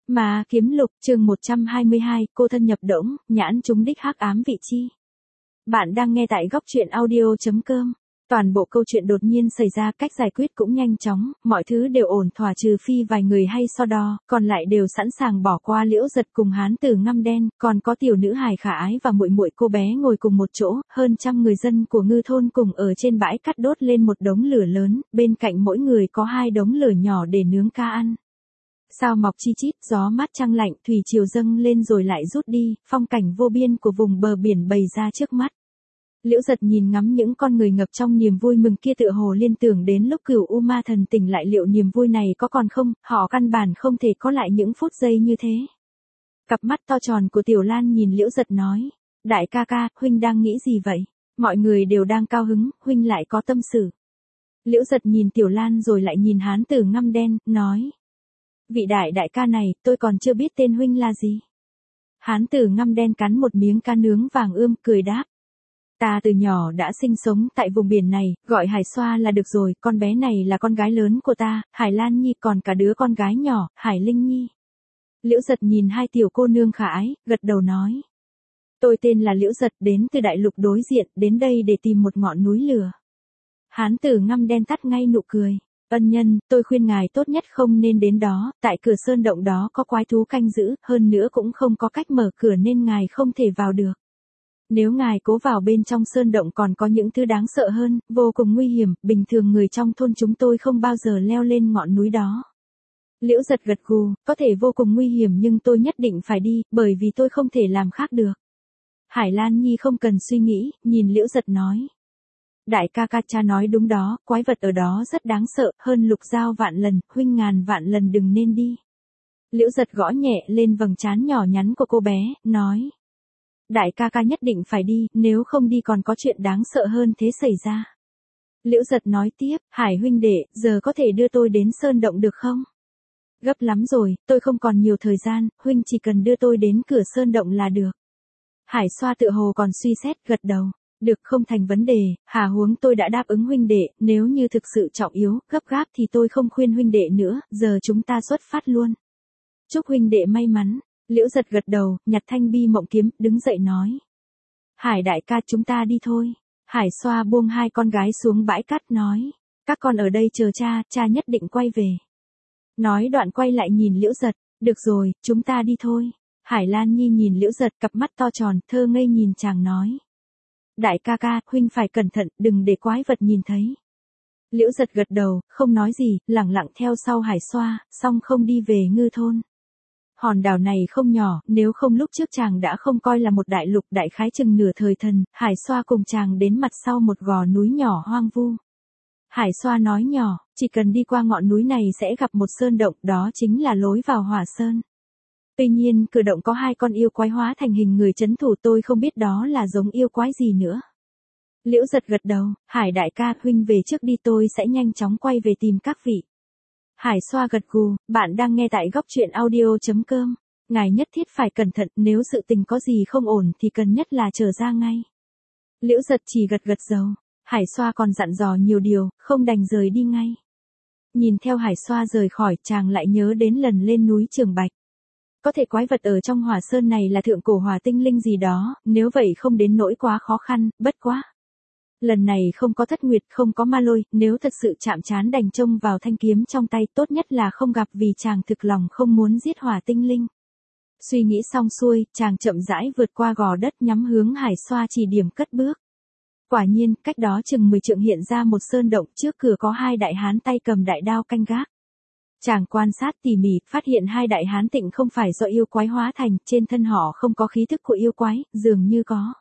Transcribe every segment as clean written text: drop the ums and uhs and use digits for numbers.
Ma kiếm lục chương 122, cô thân nhập đỗng, nhãn trúng đích hắc ám vị chi. Bạn đang nghe tại góc truyện audio.com. Toàn bộ câu chuyện đột nhiên xảy ra, cách giải quyết cũng nhanh chóng, mọi thứ đều ổn thỏa trừ phi vài người hay so đo, còn lại đều sẵn sàng bỏ qua Liễu Giật cùng hán tử ngăm đen, còn có tiểu nữ hài khả ái và muội muội cô bé ngồi cùng một chỗ, hơn trăm người dân của Ngư thôn cùng ở trên bãi cát đốt lên một đống lửa lớn, bên cạnh mỗi người có 2 đống lửa nhỏ để nướng cá ăn. Sao mọc chi chít, gió mát trăng lạnh, thủy triều dâng lên rồi lại rút đi, phong cảnh vô biên của vùng bờ biển bày ra trước mắt. Liễu Giật nhìn ngắm những con người ngập trong niềm vui mừng kia, tựa hồ liên tưởng đến lúc Cửu U Ma Thần tỉnh lại, liệu niềm vui này có còn không, họ căn bản không thể có lại những phút giây như thế. Cặp mắt to tròn của Tiểu Lan nhìn Liễu Giật nói, đại ca ca, huynh đang nghĩ gì vậy? Mọi người đều đang cao hứng, huynh lại có tâm sự. Liễu Giật nhìn Tiểu Lan rồi lại nhìn hán tử ngăm đen, nói. Vị đại ca này, tôi còn chưa biết tên huynh là gì. Hán tử ngăm đen cắn một miếng cá nướng vàng ươm, cười đáp. Ta từ nhỏ đã sinh sống tại vùng biển này, gọi Hải Xoa là được rồi, con bé này là con gái lớn của ta, Hải Lan Nhi, còn cả đứa con gái nhỏ, Hải Linh Nhi. Liễu Giật nhìn 2 tiểu cô nương khả ái, gật đầu nói. Tôi tên là Liễu Giật, đến từ đại lục đối diện, đến đây để tìm một ngọn núi lửa. Hán tử ngăm đen tắt ngay nụ cười. Ân nhân, tôi khuyên ngài tốt nhất không nên đến đó, tại cửa sơn động đó có quái thú canh giữ, hơn nữa cũng không có cách mở cửa nên ngài không thể vào được. Nếu ngài cố vào bên trong sơn động còn có những thứ đáng sợ hơn, vô cùng nguy hiểm, bình thường người trong thôn chúng tôi không bao giờ leo lên ngọn núi đó. Liễu Giật gật gù, có thể vô cùng nguy hiểm nhưng tôi nhất định phải đi, bởi vì tôi không thể làm khác được. Hải Lan Nhi không cần suy nghĩ, nhìn Liễu Giật nói. Đại ca ca, cha nói đúng đó, quái vật ở đó rất đáng sợ, hơn lục dao vạn lần, huynh ngàn vạn lần đừng nên đi. Liễu Giật gõ nhẹ lên vầng trán nhỏ nhắn của cô bé, nói. Đại ca ca nhất định phải đi, nếu không đi còn có chuyện đáng sợ hơn thế xảy ra. Liễu Giật nói tiếp, Hải huynh đệ, giờ có thể đưa tôi đến sơn động được không? Gấp lắm rồi, tôi không còn nhiều thời gian, huynh chỉ cần đưa tôi đến cửa sơn động là được. Hải Xoa tựa hồ còn suy xét, gật đầu. Được, không thành vấn đề, hà huống tôi đã đáp ứng huynh đệ, nếu như thực sự trọng yếu, gấp gáp thì tôi không khuyên huynh đệ nữa, giờ chúng ta xuất phát luôn. Chúc huynh đệ may mắn. Liễu Giật gật đầu, nhặt thanh bi mộng kiếm, đứng dậy nói. Hải đại ca, chúng ta đi thôi. Hải Xoa buông 2 con gái xuống bãi cát nói. Các con ở đây chờ cha nhất định quay về. Nói đoạn quay lại nhìn Liễu Giật, được rồi, chúng ta đi thôi. Hải Lan Nhi nhìn Liễu Giật, cặp mắt to tròn, thơ ngây nhìn chàng nói. Đại ca ca, huynh phải cẩn thận, đừng để quái vật nhìn thấy. Liễu Giật gật đầu, không nói gì, lẳng lặng theo sau Hải Xoa, song không đi về Ngư thôn. Hòn đảo này không nhỏ, nếu không lúc trước chàng đã không coi là một đại lục, đại khái chừng nửa thời thần, Hải Xoa cùng chàng đến mặt sau một gò núi nhỏ hoang vu. Hải Xoa nói nhỏ, chỉ cần đi qua ngọn núi này sẽ gặp một sơn động, đó chính là lối vào Hỏa Sơn. Tuy nhiên, cửa động có 2 con yêu quái hóa thành hình người trấn thủ, tôi không biết đó là giống yêu quái gì nữa. Liễu Giật gật đầu, Hải đại ca, huynh về trước đi, tôi sẽ nhanh chóng quay về tìm các vị. Hải Xoa gật gù, bạn đang nghe tại góc truyện audio.com. Ngài nhất thiết phải cẩn thận, nếu sự tình có gì không ổn thì cần nhất là trở ra ngay. Liễu Giật chỉ gật đầu, Hải Xoa còn dặn dò nhiều điều, không đành rời đi ngay. Nhìn theo Hải Xoa rời khỏi, chàng lại nhớ đến lần lên núi Trường Bạch. Có thể quái vật ở trong Hỏa Sơn này là thượng cổ hỏa tinh linh gì đó, nếu vậy không đến nỗi quá khó khăn, bất quá. Lần này không có Thất Nguyệt, không có Ma Lôi, nếu thật sự chạm trán đành trông vào thanh kiếm trong tay, tốt nhất là không gặp vì chàng thực lòng không muốn giết hỏa tinh linh. Suy nghĩ xong xuôi, chàng chậm rãi vượt qua gò đất nhắm hướng Hải Xoa chỉ điểm cất bước. Quả nhiên, cách đó chừng 10 trượng hiện ra một sơn động, trước cửa có 2 đại hán tay cầm đại đao canh gác. Chàng quan sát tỉ mỉ, phát hiện 2 đại hán tịnh không phải do yêu quái hóa thành, trên thân họ không có khí thức của yêu quái, dường như có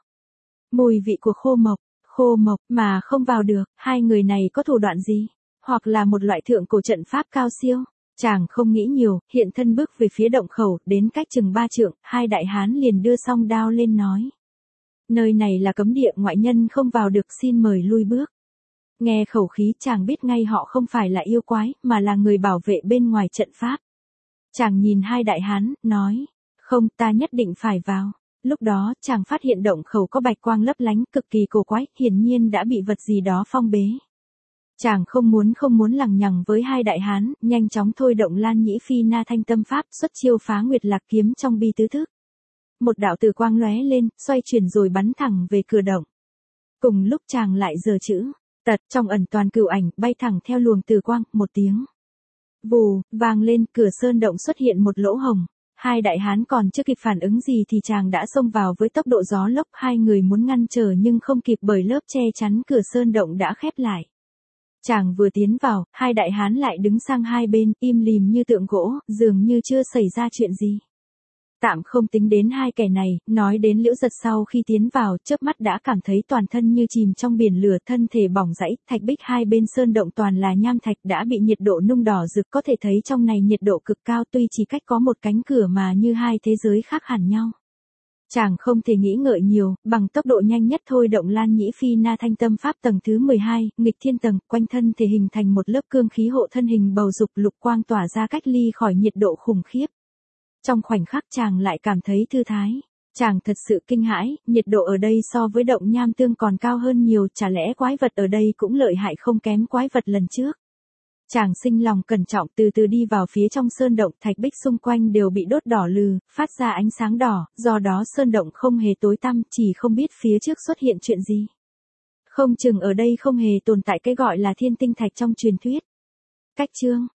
mùi vị của khô mộc mà không vào được, 2 người này có thủ đoạn gì? Hoặc là một loại thượng cổ trận pháp cao siêu? Chàng không nghĩ nhiều, hiện thân bước về phía động khẩu, đến cách chừng 3 trượng, 2 đại hán liền đưa song đao lên nói. Nơi này là cấm địa, ngoại nhân không vào được, xin mời lui bước. Nghe khẩu khí chàng biết ngay họ không phải là yêu quái, mà là người bảo vệ bên ngoài trận pháp. Chàng nhìn 2 đại hán, nói, không, ta nhất định phải vào. Lúc đó, chàng phát hiện động khẩu có bạch quang lấp lánh, cực kỳ cổ quái, hiển nhiên đã bị vật gì đó phong bế. Chàng không muốn lằng nhằng với hai đại hán, nhanh chóng thôi động Lan Nhĩ Phi Na Thanh Tâm Pháp, xuất chiêu Phá Nguyệt Lạc Kiếm trong bi tứ thức. Một đạo tử quang lóe lên, xoay chuyển rồi bắn thẳng về cửa động. Cùng lúc chàng lại giơ chữ tật trong ẩn toàn cửu ảnh, bay thẳng theo luồng tử quang, một tiếng vù vang lên, cửa sơn động xuất hiện một lỗ hổng. Hai đại hán còn chưa kịp phản ứng gì thì chàng đã xông vào với tốc độ gió lốc, hai người muốn ngăn trở nhưng không kịp bởi lớp che chắn cửa sơn động đã khép lại. Chàng vừa tiến vào, hai đại hán lại đứng sang hai bên, im lìm như tượng gỗ, dường như chưa xảy ra chuyện gì. Tạm không tính đến hai kẻ này, nói đến Liễu Giật sau khi tiến vào, chớp mắt đã cảm thấy toàn thân như chìm trong biển lửa, thân thể bỏng rẫy, thạch bích hai bên sơn động toàn là nham thạch đã bị nhiệt độ nung đỏ rực, có thể thấy trong này nhiệt độ cực cao, tuy chỉ cách có một cánh cửa mà như hai thế giới khác hẳn nhau. Chàng không thể nghĩ ngợi nhiều, bằng tốc độ nhanh nhất thôi động Lan Nhĩ Phi Na Thanh Tâm Pháp tầng thứ 12, nghịch thiên tầng, quanh thân thể hình thành một lớp cương khí hộ thân hình bầu dục, lục quang tỏa ra cách ly khỏi nhiệt độ khủng khiếp. Trong khoảnh khắc chàng lại cảm thấy thư thái. Chàng thật sự kinh hãi, nhiệt độ ở đây so với động nham tương còn cao hơn nhiều, chả lẽ quái vật ở đây cũng lợi hại không kém quái vật lần trước. Chàng sinh lòng cẩn trọng, từ từ đi vào phía trong sơn động, thạch bích xung quanh đều bị đốt đỏ lừ, phát ra ánh sáng đỏ, do đó sơn động không hề tối tăm, chỉ không biết phía trước xuất hiện chuyện gì. Không chừng ở đây không hề tồn tại cái gọi là thiên tinh thạch trong truyền thuyết. Cách chương